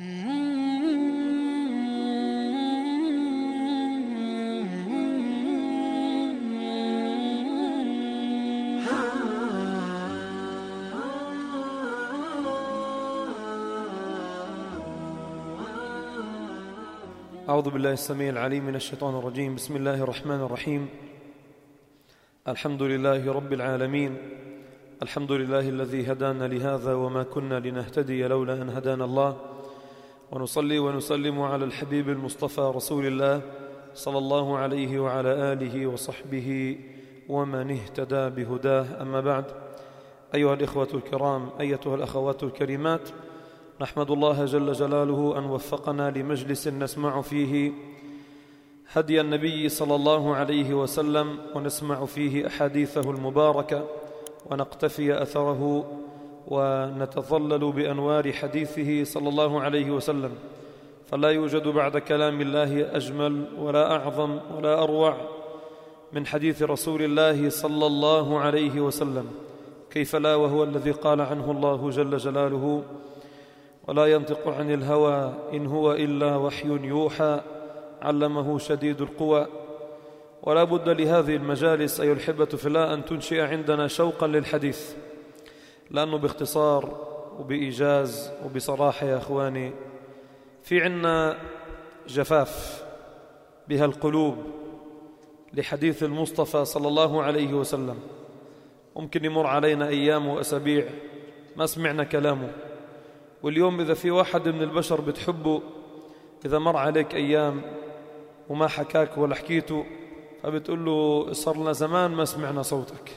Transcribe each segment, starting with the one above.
أعوذ بالله السميع العليم من الشيطان الرجيم. بسم الله الرحمن الرحيم. الحمد لله رب العالمين. الحمد لله الذي هدانا لهذا وما كنا لنهتدي لولا أن هدانا الله. ونصلي ونسلم على الحبيب المصطفى رسول الله صلى الله عليه وعلى آله وصحبه ومن اهتدى بهداه. أما بعد، أيها الإخوة الكرام، أيتها الأخوات الكريمات، نحمد الله جل جلاله أن وفقنا لمجلس نسمع فيه هدي النبي صلى الله عليه وسلم، ونسمع فيه أحاديثه المباركة، ونقتفي أثره، ونتظلل بأنوار حديثه صلى الله عليه وسلم. فلا يوجد بعد كلام الله أجمل ولا أعظم ولا أروع من حديث رسول الله صلى الله عليه وسلم. كيف لا، وهو الذي قال عنه الله جل جلاله: ولا ينطق عن الهوى إن هو إلا وحي يوحى علمه شديد القوى. ولا بد لهذه المجالس أيها الأحبة في الله أن تنشئ عندنا شوقا للحديث، لأنه باختصار وبإيجاز وبصراحة يا أخواني في عنا جفاف بها القلوب لحديث المصطفى صلى الله عليه وسلم. ممكن يمر علينا أيام وأسابيع ما سمعنا كلامه، واليوم إذا في واحد من البشر بتحبه، إذا مر عليك أيام وما حكاك ولا حكيته، فبتقول له صار لنا زمان ما سمعنا صوتك.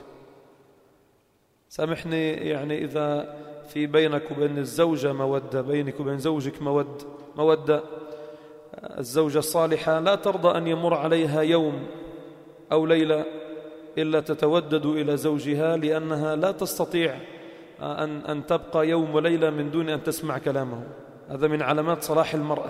سامحني، يعني إذا في بينك وبين الزوجة مودة، بينك وبين زوجك مودة، الزوجة الصالحة لا ترضى أن يمر عليها يوم أو ليلة إلا تتودد إلى زوجها، لأنها لا تستطيع أن تبقى يوم وليلة من دون أن تسمع كلامه. هذا من علامات صلاح المرأة.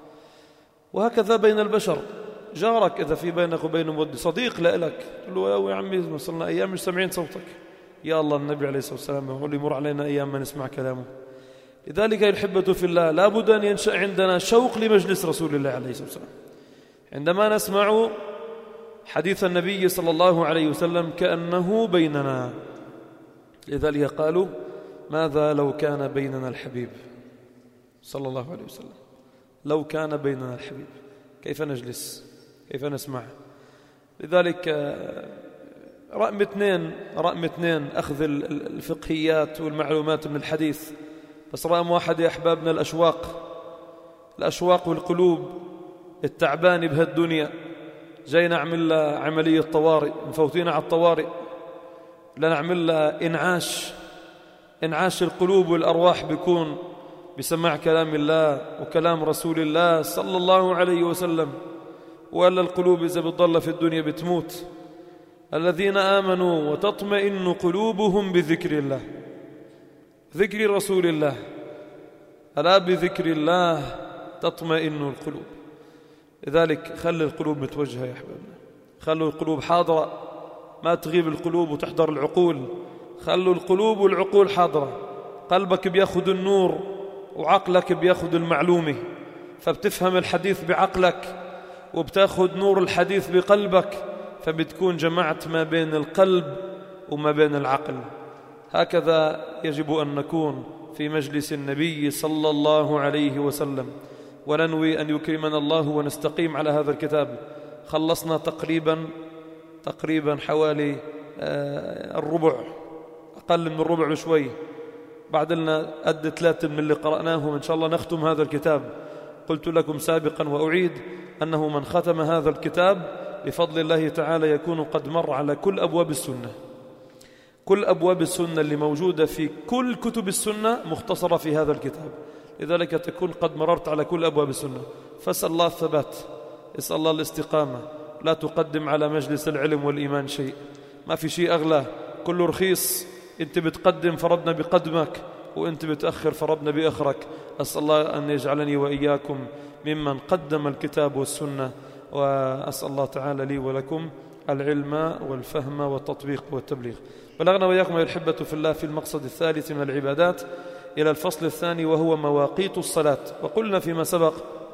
وهكذا بين البشر، جارك إذا في بينك وبينه مودة، صديق لك، تقول له: يا عمي وصلنا أيام مش سامعين صوتك. يا الله، النبي عليه الصلاة والسلام يقول: يمر علينا أيام ما نسمع كلامه. لذلك يا الأحبة في الله، لا بد أن ينشأ عندنا شوق لمجلس رسول الله عليه الصلاة والسلام. عندما نسمع حديث النبي صلى الله عليه وسلم كأنه بيننا. لذلك قالوا: ماذا لو كان بيننا الحبيب صلى الله عليه وسلم؟ لو كان بيننا الحبيب كيف نجلس؟ كيف نسمع؟ لذلك رقم اثنين أخذ الفقهيات والمعلومات من الحديث. بس رقم واحد يا أحبابنا الأشواق والقلوب التعبان بهالدنيا. جاي نعمل لها عملية طوارئ، مفوتين على الطوارئ، لنعمل لها إنعاش القلوب والأرواح بيكون بسماع كلام الله وكلام رسول الله صلى الله عليه وسلم. وألا القلوب إذا بتضل في الدنيا بتموت. الذين آمنوا وتطمئن قلوبهم بذكر الله، ذكر رسول الله. ألا بذكر الله تطمئن القلوب. لذلك خلي القلوب متوجهة يا أحبابنا، خلوا القلوب حاضرة، ما تغيب القلوب وتحضر العقول. خلوا القلوب والعقول حاضرة. قلبك بياخد النور وعقلك بياخد المعلومة، فبتفهم الحديث بعقلك وبتاخد نور الحديث بقلبك، فبتكون جمعت ما بين القلب وما بين العقل. هكذا يجب أن نكون في مجلس النبي صلى الله عليه وسلم، وننوي أن يكرمنا الله ونستقيم على هذا الكتاب. خلصنا تقريبا حوالي الربع، أقل من الربع بشوي، بعد لنا قد 3 من اللي قرأناهم. إن شاء الله نختم هذا الكتاب. قلت لكم سابقا وأعيد أنه من ختم هذا الكتاب بفضل الله تعالى يكون قد مر على كل أبواب السنة. كل أبواب السنة اللي موجودة في كل كتب السنة مختصرة في هذا الكتاب. لذلك تكون قد مررت على كل أبواب السنة. فاسأل الله الثبات، اسأل الله الاستقامة. لا تقدم على مجلس العلم والإيمان شيء، ما في شيء أغلى، كله رخيص. أنت بتقدم فربنا بقدمك، وأنت بتأخر فربنا بأخرك. أسأل الله أن يجعلني وإياكم ممن قدم الكتاب والسنة، وأسأل الله تعالى لي ولكم العلم والفهم والتطبيق والتبليغ. بلغنا وإياكم يا الأحبة في الله في المقصد الثالث من العبادات. إلى الفصل الثاني وهو مواقيت الصلاة. وقلنا فيما سبق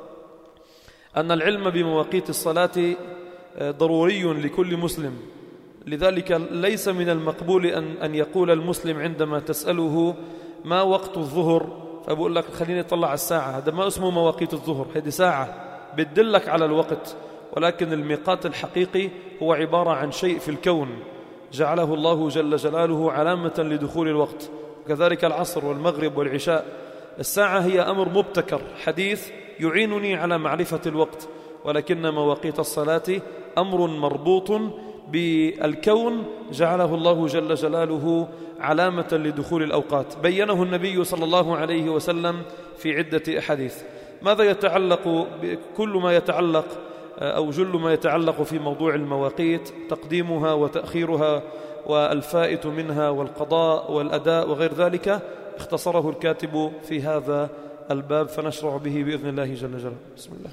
أن العلم بمواقيت الصلاة ضروري لكل مسلم، لذلك ليس من المقبول أن يقول المسلم عندما تسأله ما وقت الظهر فبقول لك خليني أطلع على الساعة، هذا ما اسمه مواقيت الظهر، هذه ساعة بتدلك على الوقت، ولكن الميقات الحقيقي هو عبارة عن شيء في الكون جعله الله جل جلاله علامة لدخول الوقت. وكذلك العصر والمغرب والعشاء، الساعة هي أمر مبتكر حديث يعينني على معرفة الوقت، ولكن مواقيت الصلاة أمر مربوط بالكون جعله الله جل جلاله علامة لدخول الأوقات، بينه النبي صلى الله عليه وسلم في عدة أحاديث. ماذا يتعلق كل ما يتعلق أو جل ما يتعلق في موضوع المواقيت، تقديمها وتأخيرها والفائت منها والقضاء والأداء وغير ذلك، اختصره الكاتب في هذا الباب، فنشرع به بإذن الله جل جلاله. بسم الله.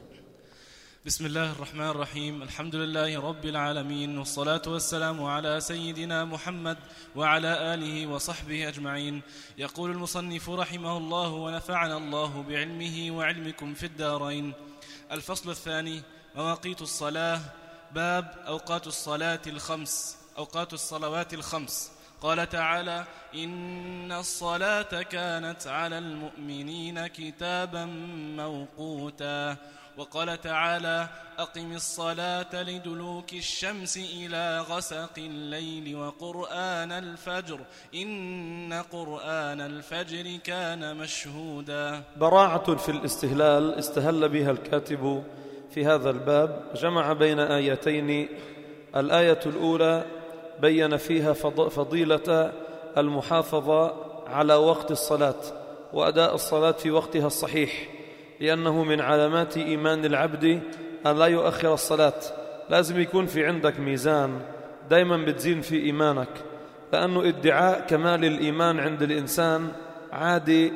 بسم الله الرحمن الرحيم. الحمد لله رب العالمين، والصلاة والسلام على سيدنا محمد وعلى آله وصحبه أجمعين. يقول المصنف رحمه الله ونفعنا الله بعلمه وعلمكم في الدارين. الفصل الثاني: مواقيت الصلاة. باب أوقات الصلاة الخمس، أوقات الصلوات الخمس. قال تعالى: إن الصلاة كانت على المؤمنين كتابا موقوتا. وقال تعالى: أقم الصلاة لدلوك الشمس إلى غسق الليل وقرآن الفجر إن قرآن الفجر كان مشهودا. براعة في الاستهلال استهل بها الكاتب في هذا الباب، جمع بين آيتين. الآية الأولى بين فيها فضيلة المحافظة على وقت الصلاة وأداء الصلاة في وقتها الصحيح، لأنه من علامات إيمان العبد أن لا يؤخر الصلاة. لازم يكون في عندك ميزان دايما بتزين في إيمانك، لأنه ادعاء كمال الإيمان عند الإنسان عادي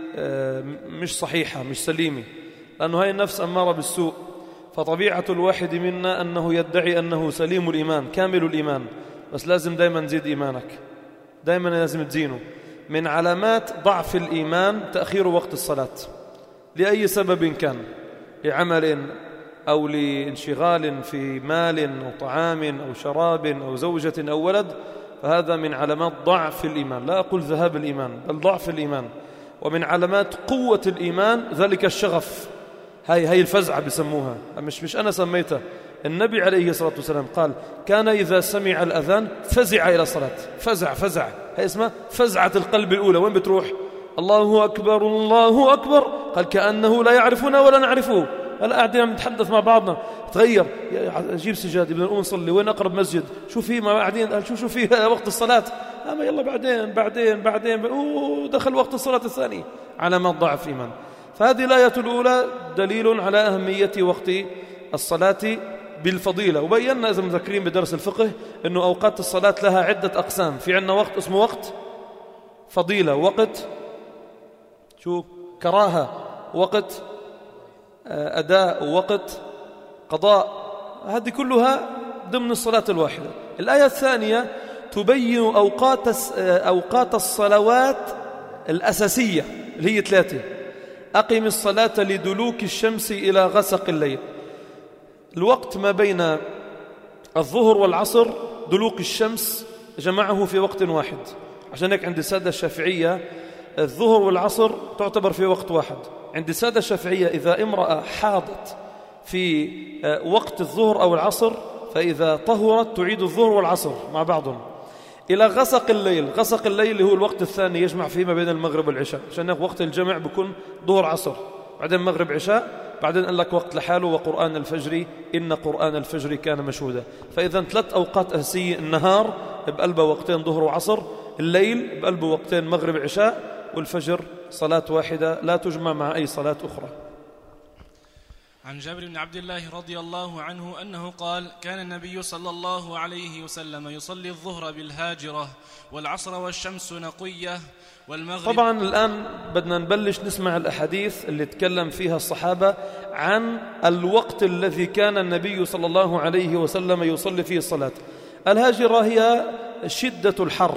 مش صحيحة، مش سليمة، لأنه هاي النفس أمارة بالسوء. فطبيعة الواحد منا أنه يدعي أنه سليم الإيمان كامل الإيمان، بس لازم دايما تزيد إيمانك، دايما لازم تزينه. من علامات ضعف الإيمان تأخير وقت الصلاة لأي سبب كان، لعمل أو لانشغال في مال أو طعام أو شراب أو زوجة أو ولد، فهذا من علامات ضعف الإيمان، لا أقول ذهاب الإيمان بل ضعف الإيمان. ومن علامات قوة الإيمان ذلك الشغف، هاي الفزعة بسموها، مش أنا سميتها، النبي عليه الصلاة والسلام قال: كان إذا سمع الأذان فزع إلى الصلاة. فزع هي اسمها فزعة القلب الأولى. وين بتروح؟ الله أكبر الله أكبر، قال كأنه لا يعرفنا ولا نعرفه. هلا قاعدين نتحدث مع بعضنا، تغير جيب سجادة بدنا نقوم نصلي، وين أقرب مسجد؟ شو في ما قاعدين؟ قال شو في وقت الصلاة؟ أما يلا بعدين دخل وقت الصلاة الثاني. علامات ضعف إيمان. فهذه الآية الأولى دليل على أهمية وقت الصلاة بالفضيلة. وبينا إذا مذكرين بدرس الفقه أنه أوقات الصلاة لها عدة أقسام. في عندنا وقت اسمه وقت فضيلة، وقت كراهة، وقت أداء، وقت قضاء، هذه كلها ضمن الصلاة الواحدة. الآية الثانية تبين أوقات الصلوات الأساسية اللي هي 3: أقم الصلاة لدلوك الشمس إلى غسق الليل. الوقت ما بين الظهر والعصر دلوك الشمس جمعه في وقت واحد، عشان هيك عند السادة الشافعية الظهر والعصر تعتبر في وقت واحد. عند السادة الشافعية إذا امرأة حاضت في وقت الظهر أو العصر فإذا طهرت تعيد الظهر والعصر مع بعضهم إلى غسق الليل. غسق الليل هو الوقت الثاني يجمع فيه ما بين المغرب والعشاء، عشان هيك وقت الجمع بيكون ظهر عصر، بعدين مغرب عشاء، بعدين قال لك وقت لحاله وقرآن الفجر إن قرآن الفجر كان مشهودا. فإذا 3 أوقات أساسية: النهار بقلبه وقتين ظهر وعصر، الليل بقلبه وقتين مغرب عشاء، والفجر صلاة واحدة لا تجمع مع أي صلاة أخرى. عن جابر بن عبد الله رضي الله عنه أنه قال: كان النبي صلى الله عليه وسلم يصلي الظهر بالهاجرة والعصر والشمس نقية والمغرب. طبعا الآن بدنا نبلش نسمع الأحاديث اللي تكلم فيها الصحابة عن الوقت الذي كان النبي صلى الله عليه وسلم يصلي فيه الصلاة. الهاجرة هي شدة الحر،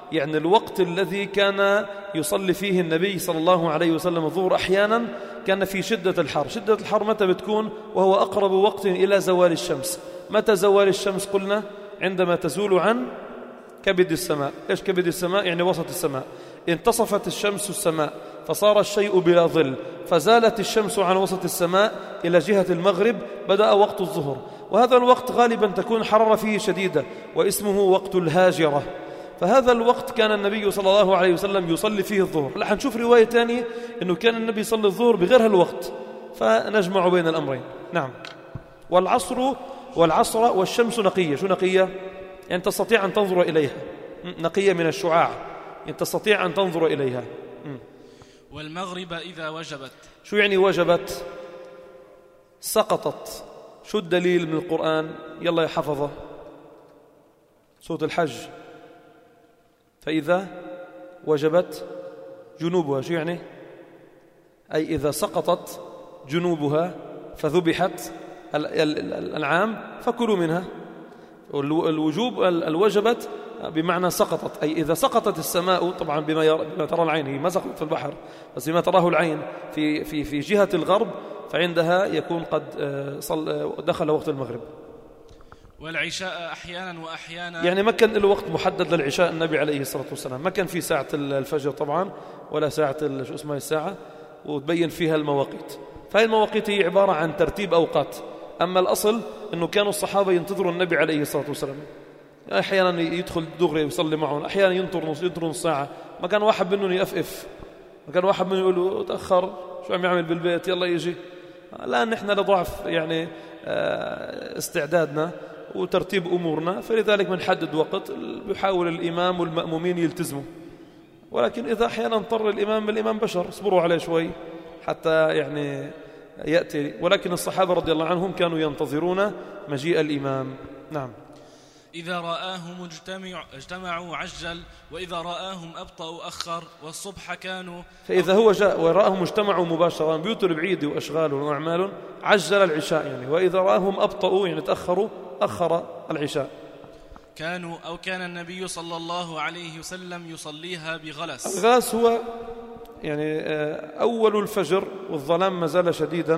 يعني الوقت الذي كان يصلي فيه النبي صلى الله عليه وسلم الظهر أحيانا كان في شدة الحر. شدة الحر متى بتكون؟ وهو أقرب وقت إلى زوال الشمس. متى زوال الشمس؟ قلنا عندما تزول عن كبد السماء. إيش كبد السماء؟ يعني وسط السماء. انتصفت الشمس السماء فصار الشيء بلا ظل، فزالت الشمس عن وسط السماء إلى جهة المغرب، بدأ وقت الظهر. وهذا الوقت غالبا تكون حرارة فيه شديدة واسمه وقت الهاجرة. فهذا الوقت كان النبي صلى الله عليه وسلم يصلي فيه الظهر. رح نشوف رواية ثانية أنه كان النبي يصلي الظهر بغير هالوقت، فنجمع بين الأمرين. نعم. والعصر والشمس نقية. شو نقية؟ يعني تستطيع أن تنظر إليها، نقية من الشعاع، يعني تستطيع أن تنظر إليها. والمغرب إذا وجبت. شو يعني وجبت؟ سقطت. شو الدليل من القرآن؟ يلا يا حفظة، سورة الحج. فإذا وجبت جنوبها. شو يعني؟ أي إذا سقطت جنوبها فذبحت الأنعام فكلوا منها. الوجوب الوجبت بمعنى سقطت، أي إذا سقطت السماء، طبعا بما ترى العين، هي ما سقطت في البحر بس بما تراه العين في جهة الغرب، فعندها يكون قد دخل وقت المغرب. والعشاء أحيانا وأحيانا، يعني ما كان له وقت محدد للعشاء النبي عليه الصلاة والسلام، ما كان في ساعة الفجر طبعا ولا ساعة شو اسمها الساعة وتبين فيها المواقيت. فهي المواقيت هي عبارة عن ترتيب أوقات. أما الأصل أنه كانوا الصحابة ينتظروا النبي عليه الصلاة والسلام، أحيانا يدخل دغري يصلي معهم، أحيانا ينطر نص ساعة. ما كان واحد منهم يأفف، ما كان واحد منهم يقول له تأخر شو عم يعمل بالبيت يلا يجي. الآن نحن لضعف يعني استعدادنا وترتيب أمورنا، فلذلك بنحدد وقت بيحاول الإمام والمأمومين يلتزموا. ولكن إذا أحيانا اضطر الإمام بشر، اصبروا عليه شوي حتى يعني يأتي. ولكن الصحابة رضي الله عنهم كانوا ينتظرون مجيء الإمام. نعم. إذا رآهم اجتمعوا عجل، وإذا رآهم أبطأوا أخر، والصبح كانوا. فإذا هو جاء ورآهم اجتمعوا مباشرة، بيوت البعيد وأشغال وأعمال، عجل العشاء يعني. وإذا رآهم أبطأوا يعني تأخروا، أخر العشاء. كان النبي صلى الله عليه وسلم يصليها بغلس. الغلس هو يعني أول الفجر والظلام ما زال شديدا،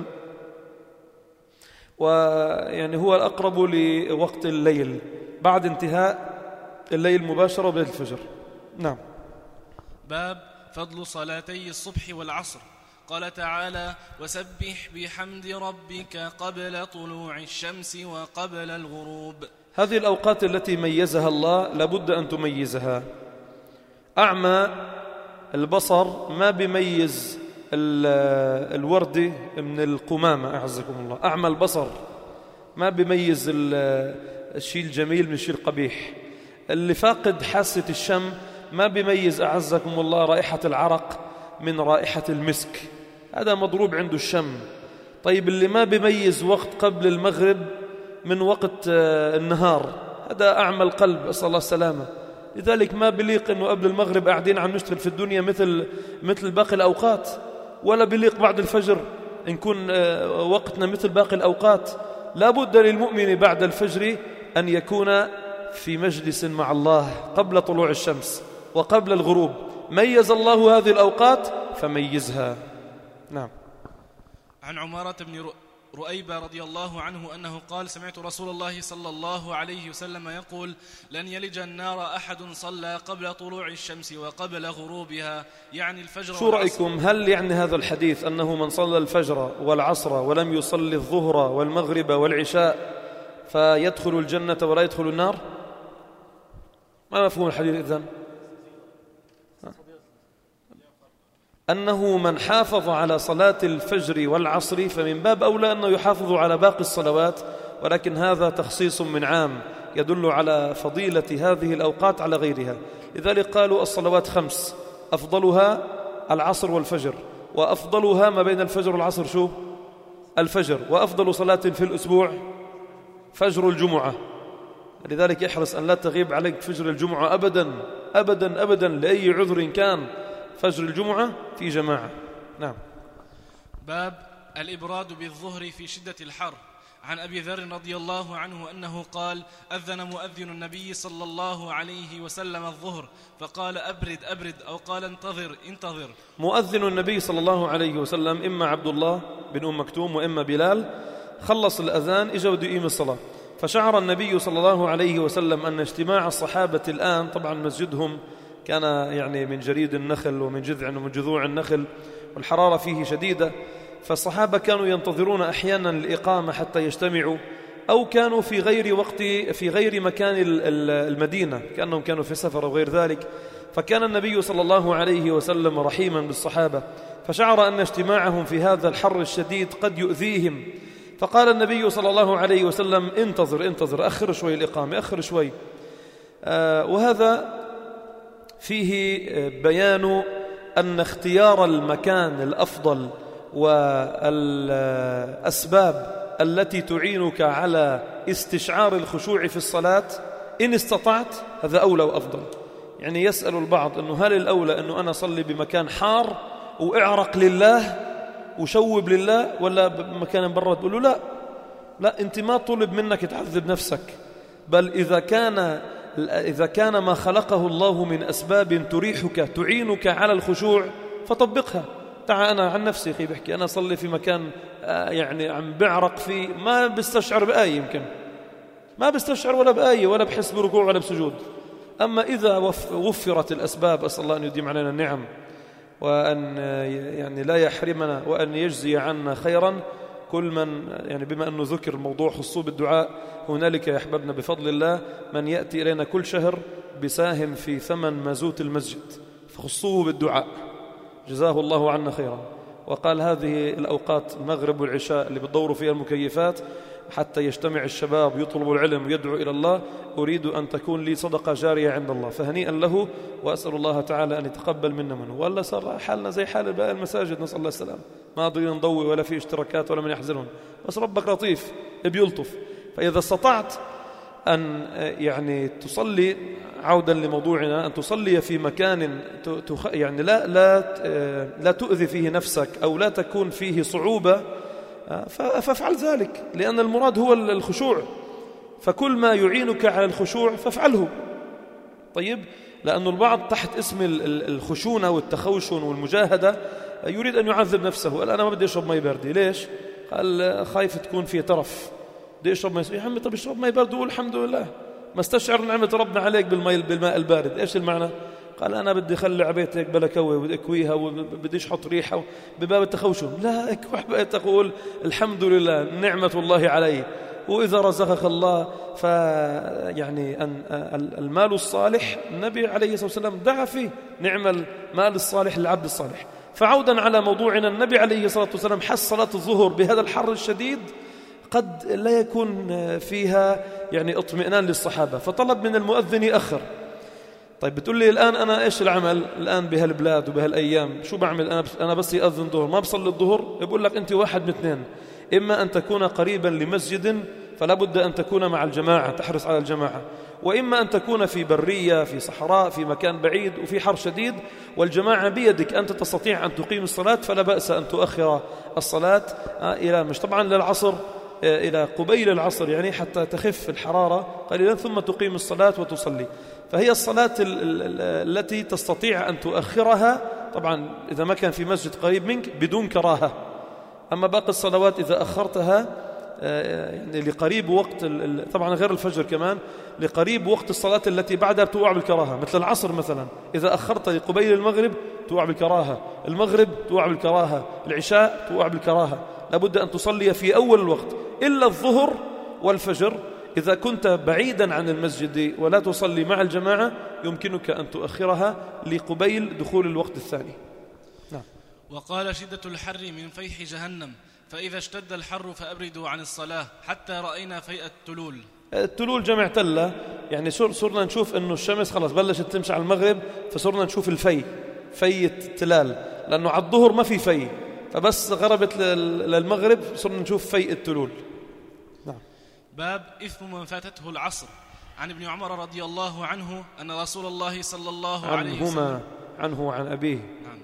ويعني هو الأقرب لوقت الليل بعد انتهاء الليل مباشرة وبداية الفجر. نعم. باب فضل صلاتي الصبح والعصر. قال تعالى: وسبح بحمد ربك قبل طلوع الشمس وقبل الغروب. هذه الأوقات التي ميزها الله لابد أن تميزها. أعمى البصر ما بيميز الورد من القمامة، أعزكم الله. أعمى البصر ما بيميز الشيء الجميل من الشيء القبيح. اللي فاقد حاسة الشم ما بيميز أعزكم الله رائحة العرق من رائحة المسك، هذا مضروب عنده الشم. طيب اللي ما بيميز وقت قبل المغرب من وقت النهار، هذا أعمى القلب، أسأل الله السلامة. لذلك ما بليق أنه قبل المغرب قاعدين عم نشتغل في الدنيا مثل باقي الأوقات، ولا بليق بعد الفجر نكون وقتنا مثل باقي الأوقات. لا بد للمؤمن بعد الفجر أن يكون في مجلس مع الله قبل طلوع الشمس وقبل الغروب. ميز الله هذه الأوقات فميزها. نعم. عن عمارة بن رؤيبة رضي الله عنه أنه قال: سمعت رسول الله صلى الله عليه وسلم يقول: لن يلج النار أحد صلى قبل طلوع الشمس وقبل غروبها، يعني الفجر. شو رأيكم؟ هل يعني هذا الحديث أنه من صلى الفجر والعصر ولم يصلي الظهر والمغرب والعشاء فيدخل الجنة ولا يدخل النار؟ ما مفهوم الحديث إذن؟ أنه من حافظ على صلاة الفجر والعصر فمن باب أولى أنه يحافظ على باقي الصلوات، ولكن هذا تخصيص من عام يدل على فضيلة هذه الأوقات على غيرها. لذلك قالوا الصلوات 5، أفضلها العصر والفجر، وأفضلها ما بين الفجر والعصر شو؟ الفجر. وأفضل صلاة في الأسبوع فجر الجمعة. لذلك احرص أن لا تغيب عليك فجر الجمعة أبدا أبدا أبدا لأي عذر كان. فجر الجمعة في جماعة. نعم. باب الإبراد بالظهر في شدة الحر. عن أبي ذر رضي الله عنه أنه قال: أذن مؤذن النبي صلى الله عليه وسلم الظهر فقال: أبرد أبرد، أو قال: انتظر انتظر. مؤذن النبي صلى الله عليه وسلم إما عبد الله بن أم مكتوم وإما بلال، خلص الأذان إجا بده يقيم الصلاة، فشعر النبي صلى الله عليه وسلم أن اجتماع الصحابة الآن، طبعا مسجدهم كان يعني من جريد النخل ومن جذع ومن جذوع النخل والحرارة فيه شديدة، فالصحابة كانوا ينتظرون أحيانا الإقامة حتى يجتمعوا، أو كانوا في غير مكان المدينة، كأنهم كانوا في سفر أو غير ذلك. فكان النبي صلى الله عليه وسلم رحيما بالصحابة، فشعر أن اجتماعهم في هذا الحر الشديد قد يؤذيهم، فقال النبي صلى الله عليه وسلم: انتظر انتظر، أخر شوي الإقامة، أخر شوي. وهذا فيه بيان أن اختيار المكان الأفضل والأسباب التي تعينك على استشعار الخشوع في الصلاة إن استطعت هذا أولى وأفضل. يعني يسأل البعض أنه هل الأولى أنه أنا أصلي بمكان حار وأعرق لله وشوب لله، ولا بمكان برد؟ تقول له لا، أنت ما طلب منك تعذب نفسك، بل إذا كان ما خلقه الله من أسباب تريحك تعينك على الخشوع فطبقها. أنا عن نفسي أخي بحكي، أنا أصلي في مكان يعني عم بعرق فيه، ما بستشعر بآية، يمكن ما بستشعر ولا بآية ولا بحس بركوع ولا بسجود. أما إذا وفرت الأسباب، أسأل الله أن يديم علينا النعم وأن يعني لا يحرمنا وأن يجزي عنا خيرا كل من، يعني بما أنه ذكر موضوع خصوص بالدعاء، هنالك يا أحبابنا بفضل الله من يأتي إلينا كل شهر بساهم في ثمن مازوت المسجد، فخصوه بالدعاء، جزاه الله عنا خيرا. وقال هذه الأوقات المغرب والعشاء اللي بتدوروا فيها المكيفات حتى يجتمع الشباب يطلبوا العلم ويدعو إلى الله، أريد أن تكون لي صدقة جارية عند الله، فهنيئا له، وأسأل الله تعالى أن يتقبل منا منه. ولا صار حالنا زي حال باقي المساجد، نسأل الله السلام، ما قادرين نضوي ولا في اشتراكات ولا من يحزنون، بس ربك لطيف بيلطف. فإذا استطعت أن يعني تصلي، عودا لموضوعنا، أن تصلي في مكان يعني لا تؤذي فيه نفسك أو لا تكون فيه صعوبة، فافعل ذلك، لأن المراد هو الخشوع، فكل ما يعينك على الخشوع فافعله. طيب، لأن البعض تحت اسم الخشونة والتخوشن والمجاهدة يريد أن يعذب نفسه، قال أنا ما بدي أشرب مي باردة، ليش؟ قال خايف تكون فيه ترف، بدي أشرب مي. يا عمي طب اشرب مي باردة وقول الحمد لله، ما استشعر نعمة ربنا عليك بالماء البارد. إيش المعنى؟ قال أنا بدي أخلي عبيتك بلا كوي وبدي أكويها وبديش أحط ريحة بباب التخوشن. لا، اكوح بقى تقول الحمد لله نعمة الله علي. وإذا رزقك الله يعني أن المال الصالح، النبي عليه الصلاة والسلام دعا فيه نعم المال الصالح للعبد الصالح. فعودا على موضوعنا، النبي عليه الصلاة والسلام حس صلاة الظهر بهذا الحر الشديد قد لا يكون فيها يعني اطمئنان للصحابة، فطلب من المؤذن يأخر. طيب بتقول لي الآن أنا إيش العمل الآن بهالبلاد وبهالأيام؟ شو بعمل أنا بس يأذن ظهر ما بصلي الظهر؟ يقول لك أنت واحد من اثنين، إما أن تكون قريبا لمسجد فلا بد أن تكون مع الجماعة، تحرص على الجماعة، وإما أن تكون في برية في صحراء في مكان بعيد وفي حر شديد والجماعة بيدك، أنت تستطيع أن تقيم الصلاة، فلا بأس أن تؤخر الصلاة إلى مش طبعا للعصر، إلى قبيل العصر يعني حتى تخف الحرارة قليلا، ثم تقيم الصلاة وتصلي. فهي الصلاة التي تستطيع أن تؤخرها طبعا إذا ما كان في مسجد قريب منك بدون كراهة. أما باقي الصلوات إذا أخرتها يعني لقريب وقت طبعا غير الفجر كمان، لقريب وقت الصلاة التي بعدها توقع بالكراهة، مثل العصر مثلا إذا أخرت لقبيل المغرب توقع بالكراهة، المغرب توقع بالكراهة، العشاء توقع بالكراهة. لابد أن تصلي في أول الوقت، إلا الظهر والفجر إذا كنت بعيدا عن المسجد ولا تصلي مع الجماعة يمكنك أن تؤخرها لقبيل دخول الوقت الثاني. نعم. وقال شدة الحر من فيح جهنم، فإذا اشتد الحر فأبردوا عن الصلاة حتى رأينا فيء التلول. التلول جمع تلة، يعني صرنا نشوف أنه الشمس خلاص بلشت تمشي على المغرب، فصرنا نشوف في التلال، لأنه على الظهر ما في في، فبس غربت للمغرب صرنا نشوف في التلول. نعم. باب إثم من فاتته العصر. عن ابن عمر رضي الله عنه أن رسول الله صلى الله عليه وسلم عنه وعن أبيه. نعم.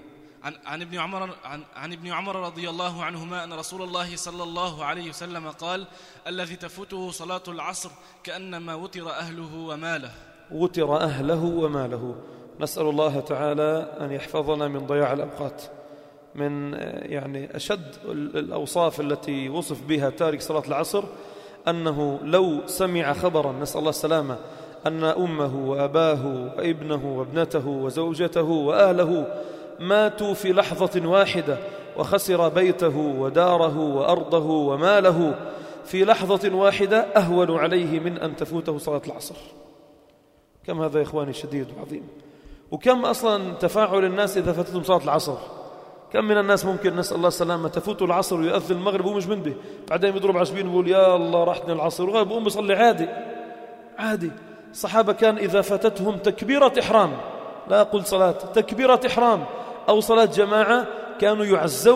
عن ابن عمر رضي الله عنهما أن رسول الله صلى الله عليه وسلم قال: الذي تفوته صلاة العصر كأنما وتر أهله وماله. وتر أهله وماله. نسأل الله تعالى أن يحفظنا من ضياع الأوقات. من يعني أشد الأوصاف التي وصف بها تارك صلاة العصر أنه لو سمع خبرا، نسأل الله السلامة، أن أمه وأباه وابنه وابنته وزوجته وأهله ماتوا في لحظة واحدة، وخسر بيته وداره وأرضه وماله في لحظة واحدة، أهون عليه من أن تفوته صلاة العصر. كم هذا يا إخواني شديد وعظيم. وكم أصلا تفاعل الناس إذا فاتتهم صلاة العصر. كم من الناس ممكن، نسأل الله السلامة، تفوت العصر ويؤذن المغرب ومش منبه، بعدين بيضرب عشبين ويقول يا الله راحتني العصر، وغير بقوم بيصلي عادي. الصحابة كان إذا فاتتهم تكبيرة إحرام، لا أقول صلاة، تكبيرة إحرام أو صلاة جماعة، كانوا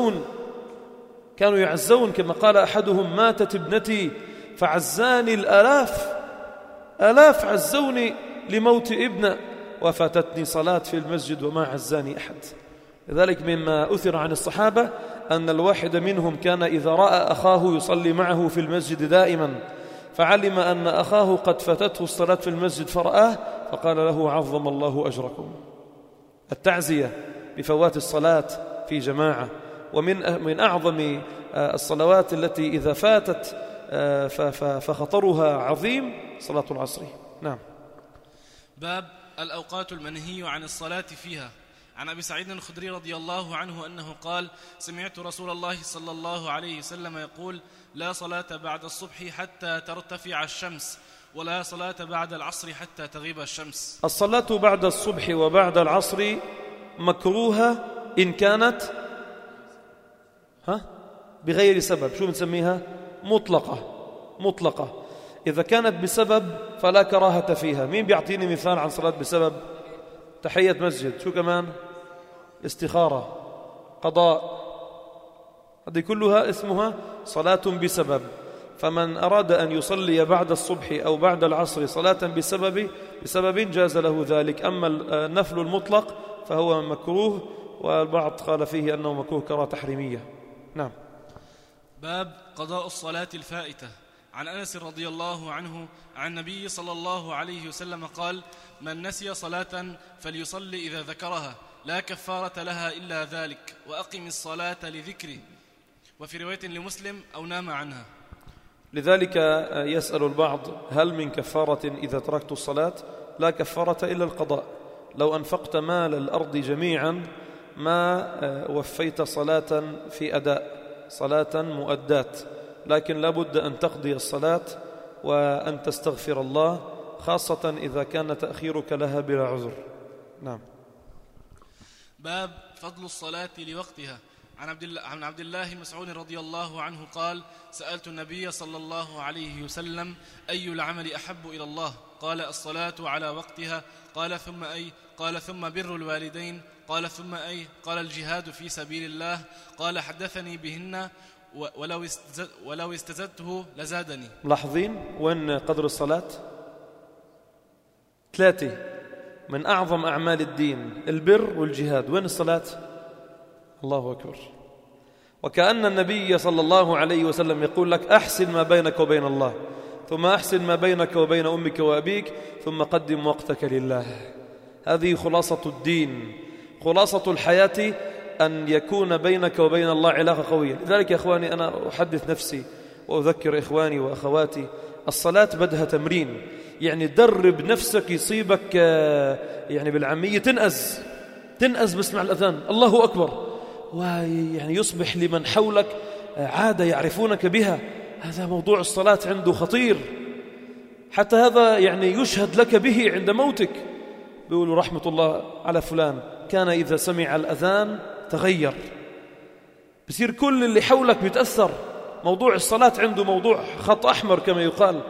يعزون كما قال أحدهم: ماتت ابنتي فعزاني آلاف عزوني لموت ابنة، وفاتتني صلاة في المسجد وما عزاني أحد. لذلك مما أثر عن الصحابة أن الواحد منهم كان إذا رأى أخاه يصلي معه في المسجد دائما، فعلم أن أخاه قد فاتته الصلاة في المسجد فرآه، فقال له: عظم الله أجركم. التعزية بفوات الصلاة في جماعة، ومن أعظم الصلوات التي إذا فاتت فخطرها عظيم صلاة العصر. نعم. باب الأوقات المنهي عن الصلاة فيها. عن أبي سعيد الخدري رضي الله عنه أنه قال: سمعت رسول الله صلى الله عليه وسلم يقول: لا صلاة بعد الصبح حتى ترتفع الشمس، ولا صلاة بعد العصر حتى تغيب الشمس. الصلاة بعد الصبح وبعد العصر مكروهة إن كانت بغير سبب. شو بنسميها؟ مطلقة. إذا كانت بسبب فلا كراهة فيها. مين بيعطيني مثال عن صلاة بسبب؟ تحية مسجد. شو كمان؟ استخارة، قضاء. هذه كلها اسمها صلاة بسبب. فمن أراد أن يصلي بعد الصبح أو بعد العصر صلاة بسبب جاز له ذلك. أما النفل المطلق فهو مكروه، والبعض قال فيه أنه مكروه كراهة تحريمية. نعم. باب قضاء الصلاة الفائتة. عن أنس رضي الله عنه عن النبي صلى الله عليه وسلم قال: من نسي صلاة فليصلي إذا ذكرها، لا كفارة لها إلا ذلك، وأقم الصلاة لذكره. وفي رواية لمسلم: أو نام عنها. لذلك يسأل البعض: هل من كفارة إذا تركت الصلاة؟ لا كفارة إلا القضاء. لو أنفقت مال الأرض جميعا ما وفيت صلاة في أداء، صلاة مؤدات، لكن لابد أن تقضي الصلاة وأن تستغفر الله، خاصة إذا كان تأخيرك لها بلا عذر. نعم. باب فضل الصلاة لوقتها. عن عبد الله مسعود رضي الله عنه قال: سألت النبي صلى الله عليه وسلم: أي العمل أحب إلى الله؟ قال: الصلاة على وقتها. قال: ثم أي؟ قال: ثم بر الوالدين. قال: ثم أي؟ قال: الجهاد في سبيل الله. قال: حدثني بهن ولو استزدته لزادني. ملاحظين وين قدر الصلاة؟ 3 من أعظم أعمال الدين: البر والجهاد. وين الصلاة؟ الله أكبر. وكأن النبي صلى الله عليه وسلم يقول لك: أحسن ما بينك وبين الله، ثم أحسن ما بينك وبين أمك وأبيك، ثم قدم وقتك لله. هذه خلاصة الدين، خلاصة الحياة، أن يكون بينك وبين الله علاقة قوية. لذلك يا إخواني أنا أحدث نفسي وأذكر إخواني وأخواتي: الصلاة بدها تمرين. يعني درب نفسك يصيبك يعني بالعامية تنأز بسمع الأذان الله أكبر، ويعني يصبح لمن حولك عادة يعرفونك بها. هذا موضوع الصلاة عنده خطير، حتى هذا يعني يشهد لك به عند موتك. بيقولوا رحمة الله على فلان كان إذا سمع الأذان تغير. بصير كل اللي حولك بيتأثر. موضوع الصلاة عنده موضوع خط أحمر كما يقال.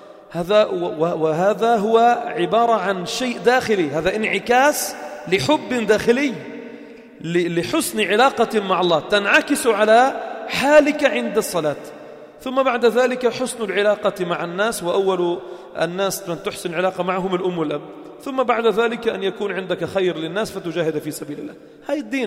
وهذا هو عبارة عن شيء داخلي، هذا انعكاس لحب داخلي، لحسن علاقة مع الله تنعكس على حالك عند الصلاة. ثم بعد ذلك حسن العلاقة مع الناس، وأول الناس من تحسن علاقة معهم الأم والأب. ثم بعد ذلك أن يكون عندك خير للناس فتجاهد في سبيل الله. هاي الدين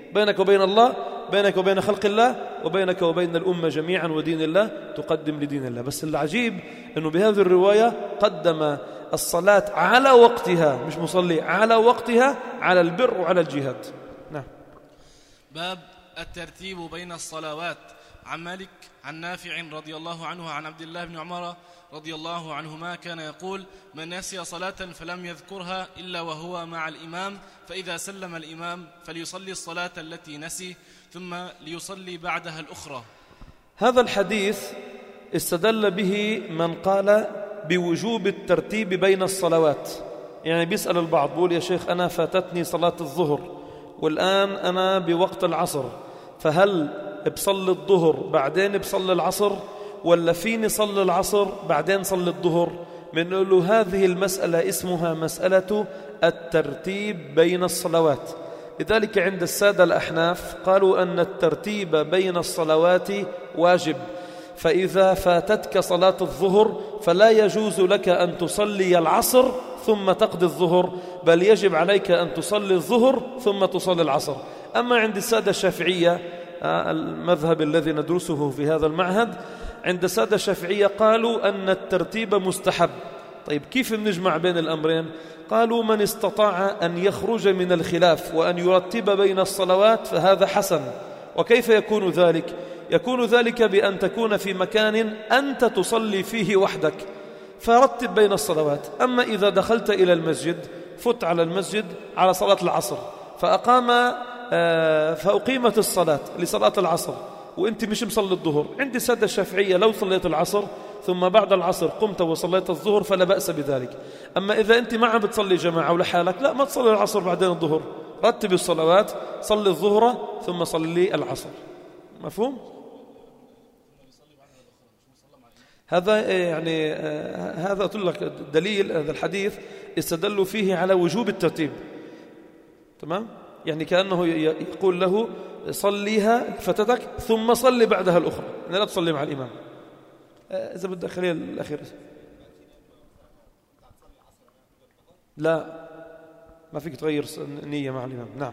بينك وبين الله، بينك وبين خلق الله، وبينك وبين الأمة جميعا ودين الله، تقدم لدين الله. بس العجيب أنه بهذه الرواية قدم الصلاة على وقتها، مش مصلي، على وقتها، على البر وعلى الجهاد. نعم. باب الترتيب بين الصلوات. عن مالك عن نافع رضي الله عنه عن عبد الله بن عمر رضي الله عنهما كان يقول: من نسي صلاة فلم يذكرها إلا وهو مع الإمام، فإذا سلم الإمام فليصلي الصلاة التي نسي ثم ليصلي بعدها الأخرى. هذا الحديث استدل به من قال بوجوب الترتيب بين الصلوات. يعني بيسأل البعض، بقول: يا شيخ أنا فاتتني صلاة الظهر والآن أنا بوقت العصر، فهل بصلي الظهر بعدين بصلي العصر، ولا فيني صلي العصر بعدين صلي الظهر؟ بنقول له هذه المسألة اسمها مسألة الترتيب بين الصلوات. لذلك عند السادة الأحناف قالوا أن الترتيب بين الصلوات واجب، فإذا فاتتك صلاة الظهر فلا يجوز لك أن تصلي العصر ثم تقضي الظهر، بل يجب عليك أن تصلي الظهر ثم تصلي العصر. أما عند السادة الشافعية، المذهب الذي ندرسه في هذا المعهد، عند السادة الشافعية قالوا أن الترتيب مستحب. طيب كيف بنجمع بين الأمرين؟ قالوا: من استطاع أن يخرج من الخلاف وأن يرتب بين الصلوات فهذا حسن. وكيف يكون ذلك؟ يكون ذلك بأن تكون في مكان أنت تصلي فيه وحدك، فرتب بين الصلوات. أما إذا دخلت إلى المسجد، فت على المسجد على صلاة العصر، فأقيمت الصلاة لصلاة العصر وأنت مش مصلي الظهر، عند السادة الشافعية لو صليت العصر ثم بعد العصر قمت وصليت الظهر فلا بأس بذلك. أما إذا أنت ما عم بتصلي جماعة ولا حالك، لا، ما تصلي العصر بعدين الظهر، رتب الصلوات، صلي الظهر ثم صلي العصر. مفهوم؟ هذا يعني هذا أقول لك دليل، هذا الحديث استدلوا فيه على وجوب الترتيب. تمام؟ يعني كأنه يقول له: صليها فتتك ثم صلي بعدها الأخرى، يعني لا تصلي مع الإمام. إذا بدك خليها الأخير. لا، ما فيك تغير النية مع الإمام. نعم.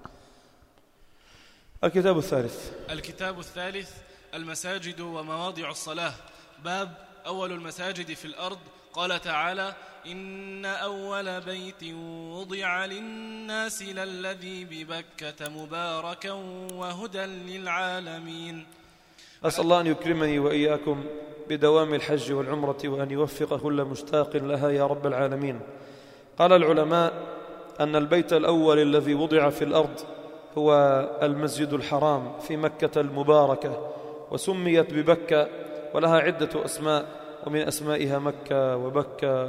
الكتاب الثالث المساجد ومواضع الصلاة. باب أول المساجد في الأرض. قال تعالى: إن أول بيت وضع للناس للذي ببكة مباركا وهدى للعالمين. أسأل الله أن يكرمني وإياكم بدوام الحج والعمرة، وأن يوفق كل مشتاق لها يا رب العالمين. قال العلماء أن البيت الأول الذي وضع في الأرض هو المسجد الحرام في مكة المباركة، وسميت ببكة ولها عدة أسماء، ومن أسمائها مكة وبكة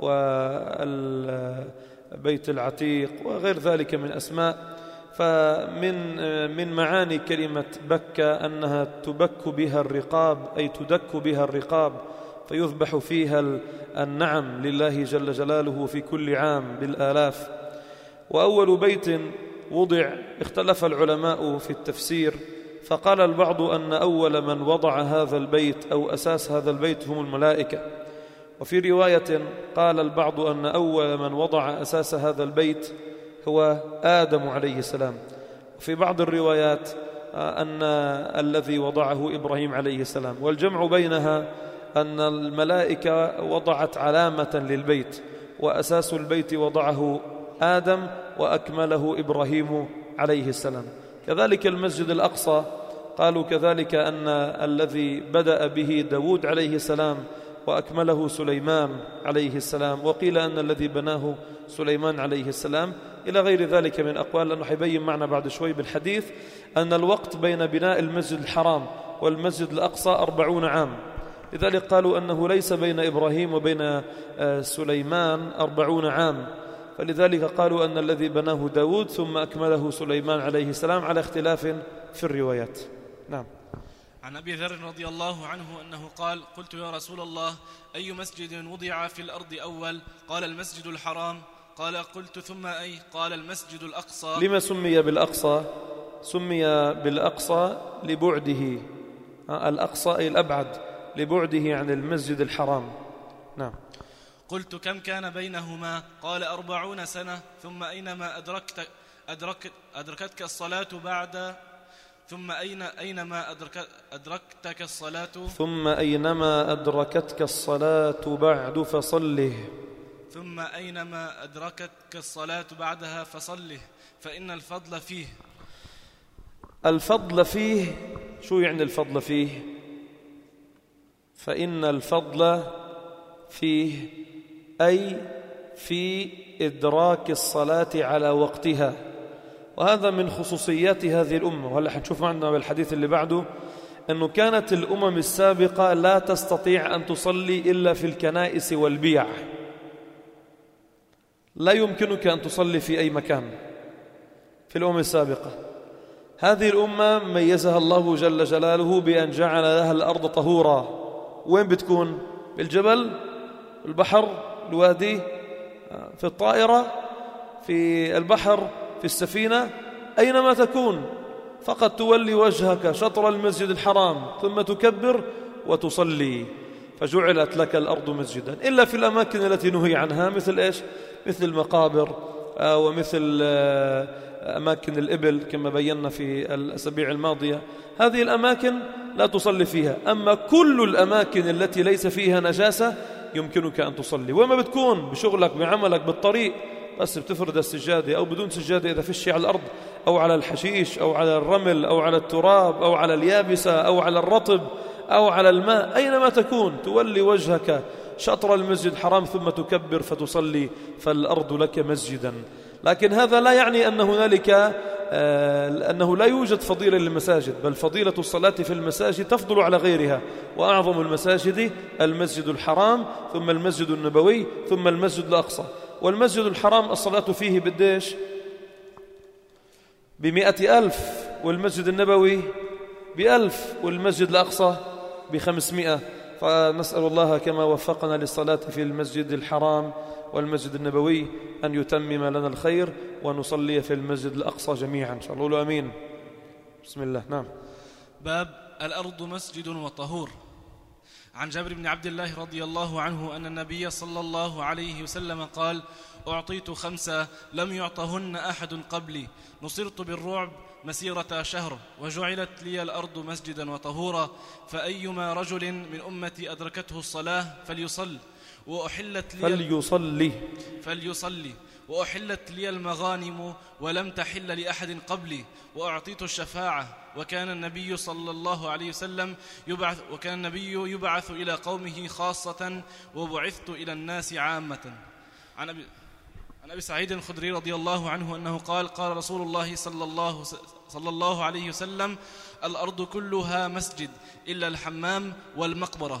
والبيت العتيق وغير ذلك من أسماء. فمن معاني كلمة بكة أنها تبك بها الرقاب، أي تدك بها الرقاب، فيذبح فيها النعم لله جل جلاله في كل عام بالآلاف. وأول بيت وضع اختلف العلماء في التفسير، فقال البعض أن أول من وضع هذا البيت أو أساس هذا البيت هم الملائكة، وفي رواية قال البعض أن أول من وضع أساس هذا البيت هو آدم عليه السلام، وفي بعض الروايات أن الذي وضعه إبراهيم عليه السلام. والجمع بينها أن الملائكة وضعت علامة للبيت، وأساس البيت وضعه آدم وأكمله إبراهيم عليه السلام. كذلك المسجد الأقصى قالوا كذلك أن الذي بدأ به داود عليه السلام وأكمله سليمان عليه السلام، وقيل أن الذي بناه سليمان عليه السلام، إلى غير ذلك من أقوال، لأنه حيبين معنا بعد شوي بالحديث أن الوقت بين بناء المسجد الحرام والمسجد الأقصى 40 عام، لذلك قالوا أنه ليس بين إبراهيم وبين سليمان 40 عام، فلذلك قالوا أن الذي بناه داود ثم أكمله سليمان عليه السلام، على اختلاف في الروايات. نعم. عن أبي ذر رضي الله عنه أنه قال: قلت يا رسول الله أي مسجد وضع في الأرض أول؟ قال: المسجد الحرام. قال: قلت ثم أي؟ قال: المسجد الأقصى. لما سمي بالأقصى؟ سمي بالأقصى لبعده، الأقصى أي الأبعد، لبعده عن المسجد الحرام. نعم. قلت: كم كان بينهما؟ قال: 40 سنة. ثم أدركتك الصلاة بعد ثم أينما أدركتك الصلاة ثم أينما أدركتك الصلاة بعد فصله ثم أينما أدركتك الصلاة بعدها فصله فإن الفضل فيه. الفضل فيه، شو يعني الفضل فيه؟ فإن الفضل فيه أي في إدراك الصلاة على وقتها، وهذا من خصوصيات هذه الأمة. وهلا حنشوف معنا بالحديث اللي بعده أنه كانت الأمم السابقة لا تستطيع أن تصلي إلا في الكنائس والبيع، لا يمكنك أن تصلي في أي مكان في الأمم السابقة. هذه الأمة ميزها الله جل جلاله بأن جعل لها الأرض طهورا. وين بتكون؟ بالجبل، البحر، الوادي، في الطائرة، في البحر، في السفينة، أينما تكون فقط تولي وجهك شطر المسجد الحرام ثم تكبر وتصلي، فجعلت لك الأرض مسجدا، إلا في الأماكن التي نهي عنها، مثل إيش؟ مثل المقابر ومثل أماكن الإبل كما بينا في الأسابيع الماضية. هذه الأماكن لا تصلي فيها، أما كل الأماكن التي ليس فيها نجاسة يمكنك أن تصلي. وما بتكون بشغلك بعملك بالطريق بس بتفرد السجادة أو بدون سجادة إذا فيش على الأرض أو على الحشيش أو على الرمل أو على التراب أو على اليابسة أو على الرطب أو على الماء، أينما تكون تولي وجهك شطر المسجد الحرام ثم تكبر فتصلي، فالأرض لك مسجدا. لكن هذا لا يعني أن هنالك أنه لا يوجد فضيلة للمساجد، بل فضيلة الصلاة في المساجد تفضل على غيرها، وأعظم المساجد المسجد الحرام ثم المسجد النبوي ثم المسجد الأقصى. والمسجد الحرام الصلاة فيه بديش 100,000، والمسجد النبوي 1,000، والمسجد الأقصى 500. فنسأل الله كما وفقنا للصلاة في المسجد الحرام والمسجد النبوي أن يتمم لنا الخير ونصلي في المسجد الأقصى جميعا إن شاء الله. آمين. بسم الله. نعم. باب الأرض مسجد وطهور. عن جابر بن عبد الله رضي الله عنه أن النبي صلى الله عليه وسلم قال: أعطيت 5 لم يعطهن أحد قبلي، نصرت بالرعب مسيرة شهر، وجعلت لي الأرض مسجدا وطهورا، فأيما رجل من أمتي أدركته الصلاة فليصلي وأحلت لي المغانم ولم تحل لأحد قبلي، وأعطيت الشفاعة، وكان النبي صلى الله عليه وسلم يبعث إلى قومه خاصة، وبعثت إلى الناس عامة. عن أبي سعيد الخدري رضي الله عنه أنه قال: قال رسول الله صلى الله عليه وسلم: الأرض كلها مسجد إلا الحمام والمقبرة.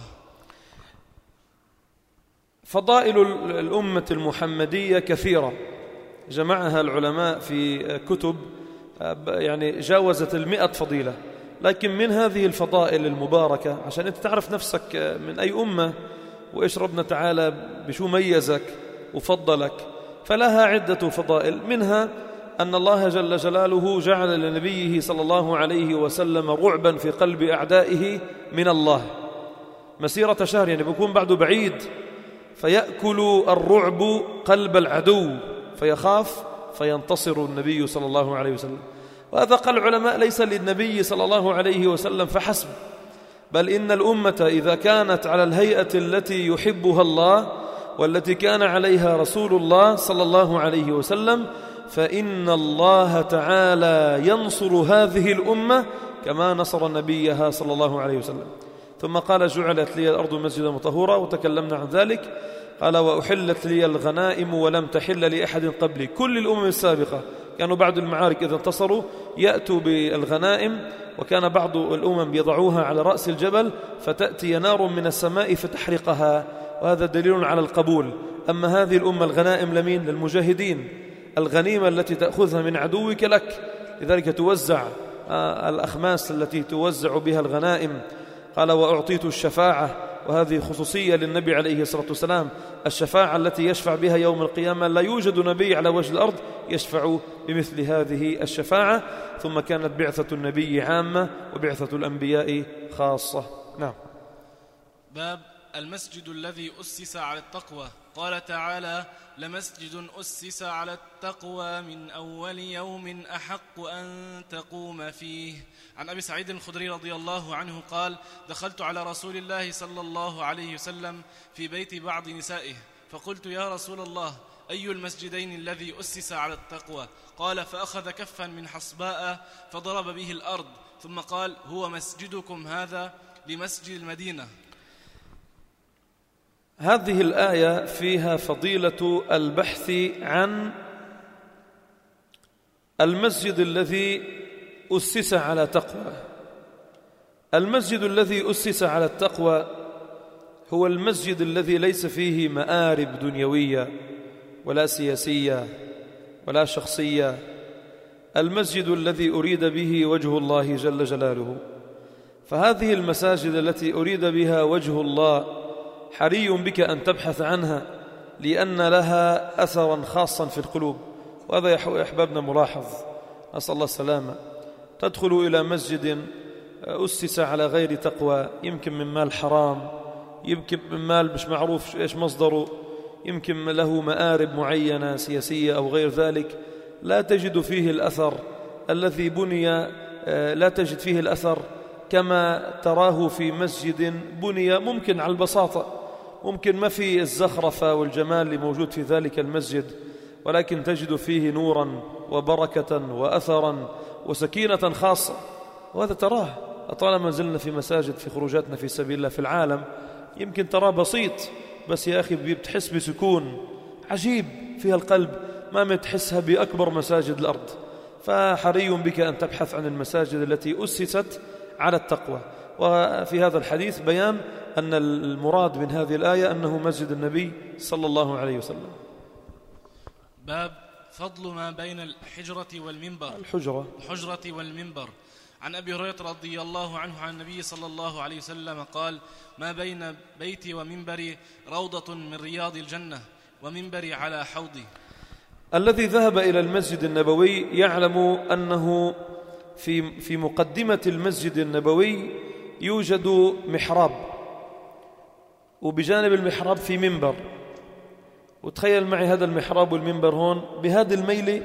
فضائل الأمة المحمدية كثيرة جمعها العلماء في كتب يعني جاوزت 100 فضيلة، لكن من هذه الفضائل المباركة عشان أنت تعرف نفسك من أي أمة وإيش ربنا تعالى بشو ميزك وفضلك، فلها عدة فضائل. منها أن الله جل جلاله جعل لنبيه صلى الله عليه وسلم رعبا في قلب أعدائه من الله مسيرة شهر، يعني بيكون بعده بعيد، فيأكل الرعب قلب العدو فيخاف فينتصر النبي صلى الله عليه وسلم. وهذا قال العلماء ليس للنبي صلى الله عليه وسلم فحسب، بل إن الأمة إذا كانت على الهيئة التي يحبها الله والتي كان عليها رسول الله صلى الله عليه وسلم، فإن الله تعالى ينصر هذه الأمة كما نصر نبيها صلى الله عليه وسلم. ثم قال: جعلت لي الأرض مسجدا وطهورا، وتكلمنا عن ذلك. قال: وأحلت لي الغنائم ولم تحل لأحد قبلي. كل الأمم السابقة كانوا بعد المعارك إذا انتصروا يأتوا بالغنائم، وكان بعض الأمم يضعوها على رأس الجبل فتأتي نار من السماء فتحرقها، وهذا دليل على القبول. أما هذه الأمة الغنائم لمين؟ للمجاهدين. الغنيمة التي تأخذها من عدوك لك، لذلك توزع الأخماس التي توزع بها الغنائم. قال: وأعطيت الشفاعة، وهذه خصوصية للنبي عليه الصلاة والسلام، الشفاعة التي يشفع بها يوم القيامة، لا يوجد نبي على وجه الأرض يشفع بمثل هذه الشفاعة. ثم كانت بعثة النبي عامة وبعثة الأنبياء خاصة. نعم. باب المسجد الذي أسس على التقوى. قال تعالى: لمسجد أسس على التقوى من أول يوم أحق أن تقوم فيه. عن أبي سعيد الخدري رضي الله عنه قال: دخلت على رسول الله صلى الله عليه وسلم في بيت بعض نسائه، فقلت: يا رسول الله، أي المسجدين الذي أسس على التقوى؟ قال: فأخذ كفا من حصباء فضرب به الأرض، ثم قال: هو مسجدكم هذا لمسجد المدينة. هذه الآية فيها فضيلة البحث عن المسجد الذي أسس على تقوى. المسجد الذي أسس على التقوى هو المسجد الذي ليس فيه مآرب دنيوية ولا سياسية ولا شخصية، المسجد الذي أريد به وجه الله جل جلاله. فهذه المساجد التي أريد بها وجه الله حري بك أن تبحث عنها، لأن لها أثرا خاصا في القلوب. وهذا يا أحبابنا ملاحظ، أسأل الله السلامة. تدخل إلى مسجد أسس على غير تقوى، يمكن من مال حرام، يمكن من مال مش معروف إيش مصدره، يمكن له مآرب معينة سياسية أو غير ذلك، لا تجد فيه الأثر الذي بني، لا تجد فيه الأثر كما تراه في مسجد بني ممكن على البساطة، ممكن ما في الزخرفة والجمال اللي موجود في ذلك المسجد، ولكن تجد فيه نورا وبركة وأثرا وسكينة خاصة. وهذا تراه طالما نزلنا في مساجد في خروجاتنا في سبيل الله في العالم، يمكن تراه بسيط، بس يا أخي بتحس بسكون عجيب فيها القلب ما بتحسها بأكبر مساجد الأرض. فحري بك أن تبحث عن المساجد التي أسست على التقوى. وفي هذا الحديث بيان أن المراد من هذه الآية أنه مسجد النبي صلى الله عليه وسلم. باب فضل ما بين الحجرة والمنبر. الحجرة والمنبر. عن أبي هريرة رضي الله عنه عن النبي صلى الله عليه وسلم قال: ما بين بيتي ومنبري روضة من رياض الجنة، ومنبري على حوضي. الذي ذهب إلى المسجد النبوي يعلم أنه في مقدمة المسجد النبوي يوجد محراب، وبجانب المحراب في منبر. وتخيل معي هذا المحراب والمنبر هون بهذه الميلة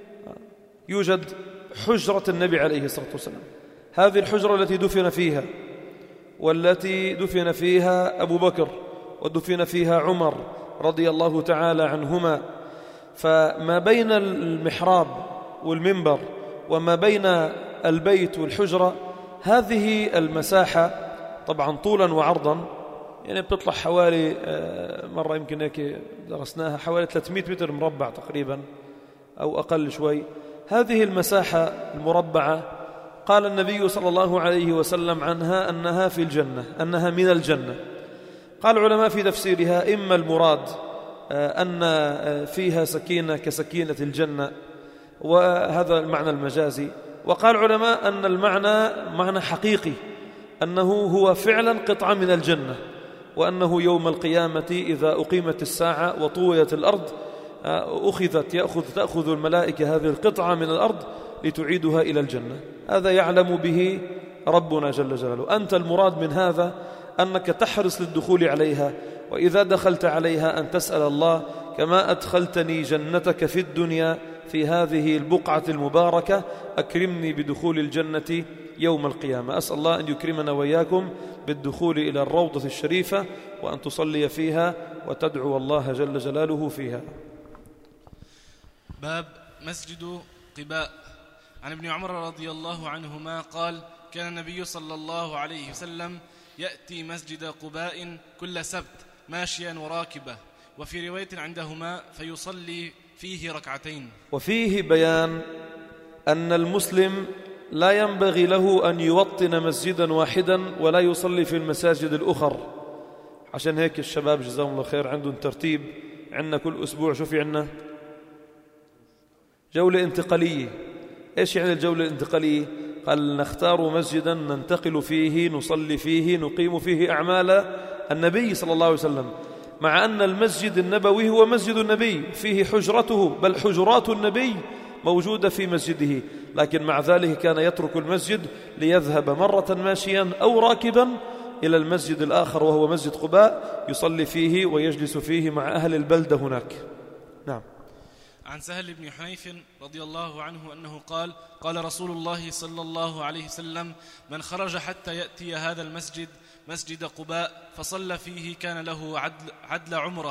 يوجد حجرة النبي عليه الصلاة والسلام، هذه الحجرة التي دفن فيها، والتي دفن فيها أبو بكر ودفن فيها عمر رضي الله تعالى عنهما. فما بين المحراب والمنبر وما بين البيت والحجرة هذه المساحة طبعا طولا وعرضا، يعني بتطلع حوالي مرة يمكن هيك درسناها حوالي 300 متر مربع تقريبا أو أقل شوي. هذه المساحة المربعة قال النبي صلى الله عليه وسلم عنها أنها في الجنة، أنها من الجنة. قال العلماء في تفسيرها إما المراد أن فيها سكينة كسكينة الجنة، وهذا المعنى المجازي. وقال العلماء أن المعنى معنى حقيقي، أنه هو فعلا قطعة من الجنة، وأنه يوم القيامة إذا أقيمت الساعة وطويت الأرض تأخذ الملائكة هذه القطعة من الأرض لتعيدها إلى الجنة. هذا يعلم به ربنا جل جلاله. أنت المراد من هذا أنك تحرص للدخول عليها، وإذا دخلت عليها أن تسأل الله: كما أدخلتني جنتك في الدنيا في هذه البقعة المباركة أكرمني بدخول الجنة يوم القيامة. أسأل الله أن يكرمنا وإياكم بالدخول إلى الروضة الشريفة، وأن تصلي فيها وتدعو الله جل جلاله فيها. باب مسجد قباء. عن ابن عمر رضي الله عنهما قال: كان النبي صلى الله عليه وسلم يأتي مسجد قباء كل سبت ماشيا وراكبا، وفي رواية عندهما فيصلي فيه ركعتين. وفيه بيان أن المسلم لا ينبغي له أن يوطن مسجدا واحدا ولا يصلي في المساجد الأخر. عشان هيك الشباب جزاهم الله خير عندهم ترتيب، عندنا كل أسبوع شو في عندنا؟ جولة انتقالية. إيش يعني الجولة الانتقالية؟ قال: نختار مسجدا ننتقل فيه نصلي فيه نقيم فيه أعمال النبي صلى الله عليه وسلم، مع أن المسجد النبوي هو مسجد النبي فيه حجرته، بل حجرات النبي موجودة في مسجده، لكن مع ذلك كان يترك المسجد ليذهب مرة ماشيا أو راكبا إلى المسجد الآخر وهو مسجد قباء يصلي فيه ويجلس فيه مع أهل البلدة هناك. نعم. عن سهل بن حنيف رضي الله عنه أنه قال: قال رسول الله صلى الله عليه وسلم: من خرج حتى يأتي هذا المسجد مسجد قباء فصلى فيه كان له عدل عمره.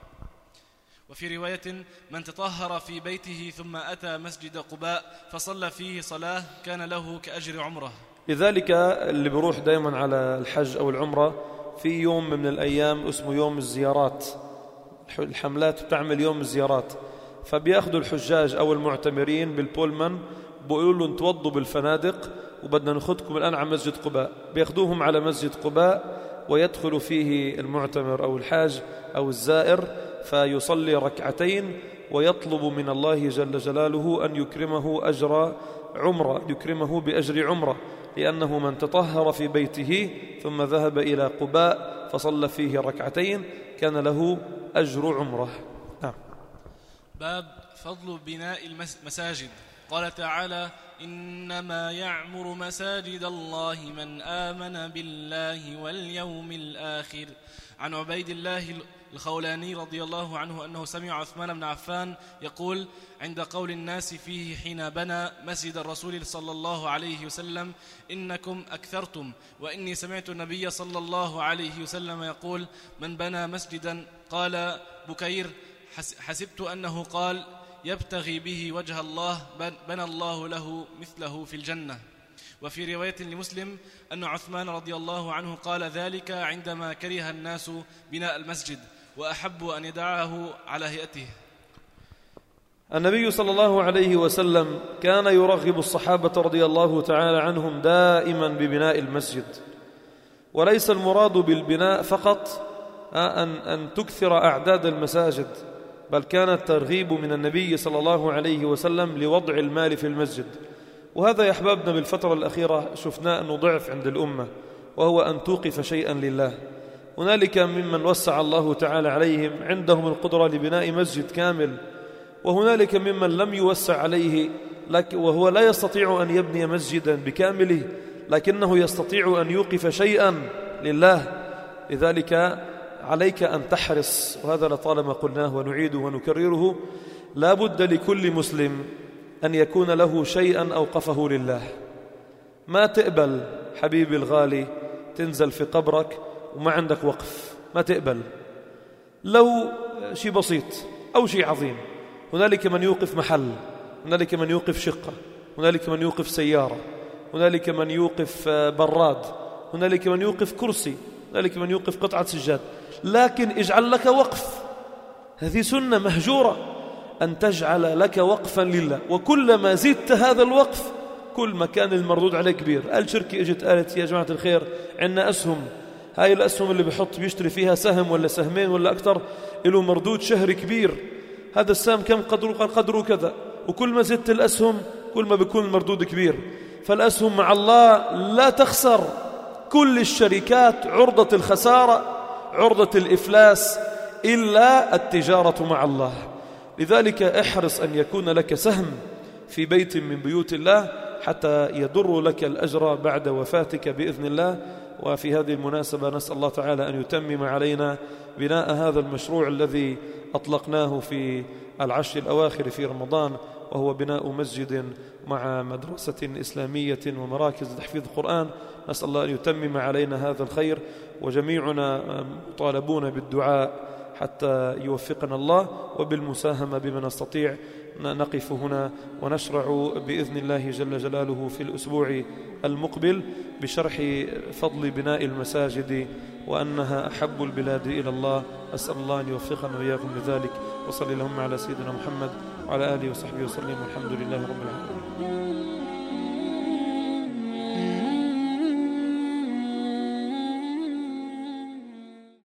وفي رواية: من تطهر في بيته ثم أتى مسجد قباء فصلى فيه صلاة كان له كأجر عمره. لذلك اللي بيروح دائما على الحج أو العمرة في يوم من الأيام اسمه يوم الزيارات، الحملات بتعمل يوم الزيارات، فبيأخذوا الحجاج أو المعتمرين بالبولمان، بيقولوا لهم توضوا بالفنادق وبدنا ناخذكم الآن على مسجد قباء. بيأخذوهم على مسجد قباء ويدخل فيه المعتمر أو الحاج أو الزائر فيصلي ركعتين ويطلب من الله جل جلاله أن يكرمه أجر عمرة، يكرمه بأجر عمرة، لأنه من تطهر في بيته ثم ذهب إلى قباء فصلى فيه ركعتين كان له أجر عمرة. نعم. باب فضل بناء المساجد. قال تعالى: إنما يعمر مساجد الله من آمن بالله واليوم الآخر. عن عبيد الله الخولاني رضي الله عنه أنه سمع عثمان بن عفان يقول عند قول الناس فيه حين بنى مسجد الرسول صلى الله عليه وسلم: إنكم أكثرتم، وإني سمعت النبي صلى الله عليه وسلم يقول: من بنى مسجدا، قال بكير: حسبت أنه قال يبتغي به وجه الله بنى الله له مثله في الجنة. وفي رواية لمسلم أن عثمان رضي الله عنه قال ذلك عندما كره الناس بناء المسجد وأحبوا أن يدعه على هيئته. النبي صلى الله عليه وسلم كان يرغب الصحابة رضي الله تعالى عنهم دائما ببناء المسجد، وليس المراد بالبناء فقط أن تكثر أعداد المساجد، بل كان الترغيب من النبي صلى الله عليه وسلم لوضع المال في المسجد. وهذا يا أحبابنا بالفترة الأخيرة شفناه أنه ضعف عند الأمة، وهو أن توقف شيئا لله. هنالك ممن وسع الله تعالى عليهم عندهم القدرة لبناء مسجد كامل، وهنالك ممن لم يوسع عليه وهو لا يستطيع أن يبني مسجدا بكامله، لكنه يستطيع أن يوقف شيئا لله. لذلك عليك أن تحرص، وهذا لطالما قلناه ونعيده ونكرره، لا بد لكل مسلم أن يكون له شيئا أوقفه لله. ما تقبل حبيبي الغالي تنزل في قبرك وما عندك وقف، ما تقبل، لو شيء بسيط أو شيء عظيم. هنالك من يوقف محل، هنالك من يوقف شقة، هنالك من يوقف سيارة، هنالك من يوقف براد، هنالك من يوقف كرسي، هنالك من يوقف قطعة سجاد، لكن اجعل لك وقف. هذه سنة مهجورة أن تجعل لك وقفا لله، وكلما زدت هذا الوقف كل ما كان المردود عليه كبير. الشركة اجت قالت يا جماعة الخير عندنا أسهم، هاي الأسهم اللي بيشتري فيها سهم ولا سهمين ولا أكثر له مردود شهري كبير. هذا السهم كم قدره؟ قال قدره كذا. وكل ما زدت الأسهم كل ما بيكون المردود كبير. فالأسهم مع الله لا تخسر، كل الشركات عرضة الخسارة، عرضة الإفلاس، إلا التجارة مع الله. لذلك احرص أن يكون لك سهم في بيت من بيوت الله حتى يضر لك الأجر بعد وفاتك بإذن الله. وفي هذه المناسبة نسأل الله تعالى أن يتمم علينا بناء هذا المشروع الذي أطلقناه في العشر الأواخر في رمضان، وهو بناء مسجد مع مدرسة إسلامية ومراكز تحفيظ القرآن. نسأل الله أن يتمم علينا هذا الخير، وجميعنا مطالبون بالدعاء حتى يوفقنا الله، وبالمساهمة بما نستطيع. نقف هنا ونشرع بإذن الله جل جلاله في الأسبوع المقبل بشرح فضل بناء المساجد وأنها أحب البلاد إلى الله. أسأل الله أن يوفقنا وإياكم لذلك، وصلي اللهم على سيدنا محمد وعلى آله وصحبه وسلم، والحمد لله رب العالمين.